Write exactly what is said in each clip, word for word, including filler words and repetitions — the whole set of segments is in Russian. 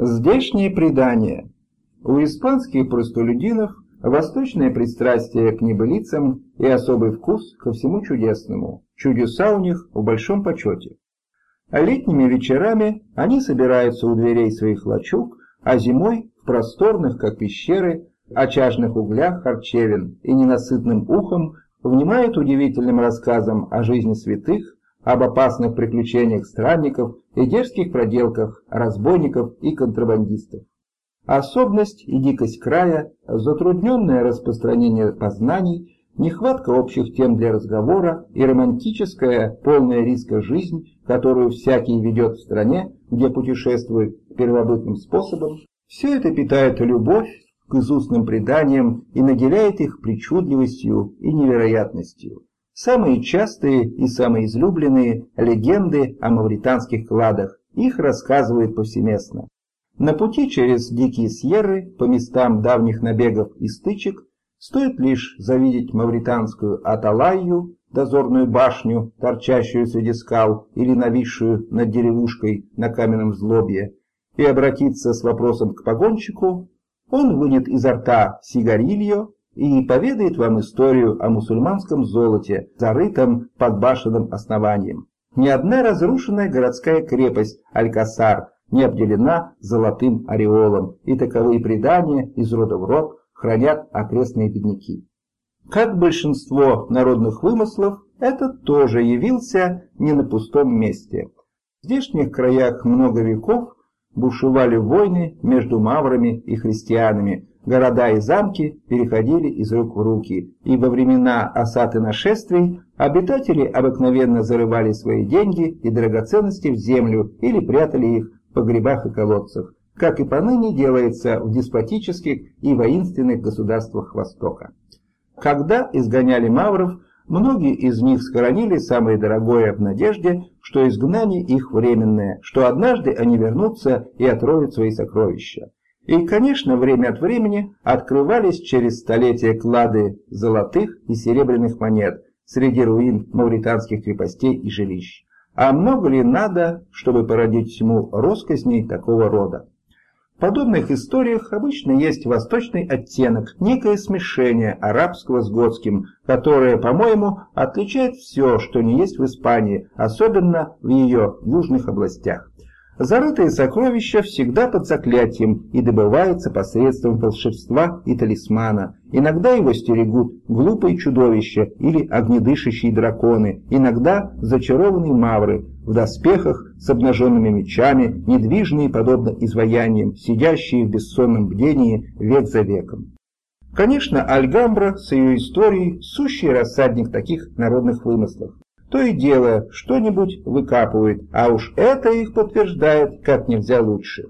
Здешние предания. У испанских простолюдинов восточное пристрастие к небылицам и особый вкус ко всему чудесному. Чудеса у них в большом почете. А летними вечерами они собираются у дверей своих лачуг, а зимой в просторных, как пещеры, очажных углях харчевин и ненасытным ухом внимают удивительным рассказам о жизни святых, об опасных приключениях странников и дерзких проделках разбойников и контрабандистов. Особенность и дикость края, затрудненное распространение познаний, нехватка общих тем для разговора и романтическая, полная риска жизнь, которую всякий ведет в стране, где путешествует первобытным способом, все это питает любовь к изустным преданиям и наделяет их причудливостью и невероятностью. Самые частые и самые излюбленные легенды о мавританских кладах, их рассказывают повсеместно. На пути через дикие сьерры, по местам давних набегов и стычек, стоит лишь завидеть мавританскую аталайю, дозорную башню, торчащую среди скал или нависшую над деревушкой на каменном взлобье, и обратиться с вопросом к погонщику, он вынет изо рта сигарильо и поведает вам историю о мусульманском золоте, зарытом под башенным основанием. Ни одна разрушенная городская крепость Алькасар не обделена золотым ореолом, и таковые предания из рода в род хранят окрестные бедняки. Как большинство народных вымыслов, этот тоже явился не на пустом месте. В здешних краях много веков бушевали войны между маврами и христианами, города и замки переходили из рук в руки, и во времена осад и нашествий обитатели обыкновенно зарывали свои деньги и драгоценности в землю или прятали их в погребах и колодцах, как и поныне делается в деспотических и воинственных государствах Востока. Когда изгоняли мавров, многие из них схоронили самое дорогое в надежде, что изгнание их временное, что однажды они вернутся и отроют свои сокровища. И, конечно, время от времени открывались через столетия клады золотых и серебряных монет среди руин мавританских крепостей и жилищ. А много ли надо, чтобы породить тьму россказней такого рода? В подобных историях обычно есть восточный оттенок, некое смешение арабского с готским, которое, по-моему, отличает все, что не есть в Испании, особенно в ее южных областях. Зарытые сокровища всегда под заклятием и добываются посредством волшебства и талисмана. Иногда его стерегут глупые чудовища или огнедышащие драконы, иногда зачарованные мавры в доспехах с обнаженными мечами, недвижные подобно изваяниям, сидящие в бессонном бдении век за веком. Конечно, Альгамбра с ее историей сущий рассадник таких народных вымыслов. То и дело, что-нибудь выкапывают, а уж это их подтверждает как нельзя лучше.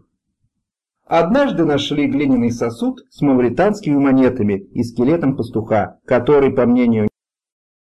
Однажды нашли глиняный сосуд с мавританскими монетами и скелетом пастуха, который, по мнению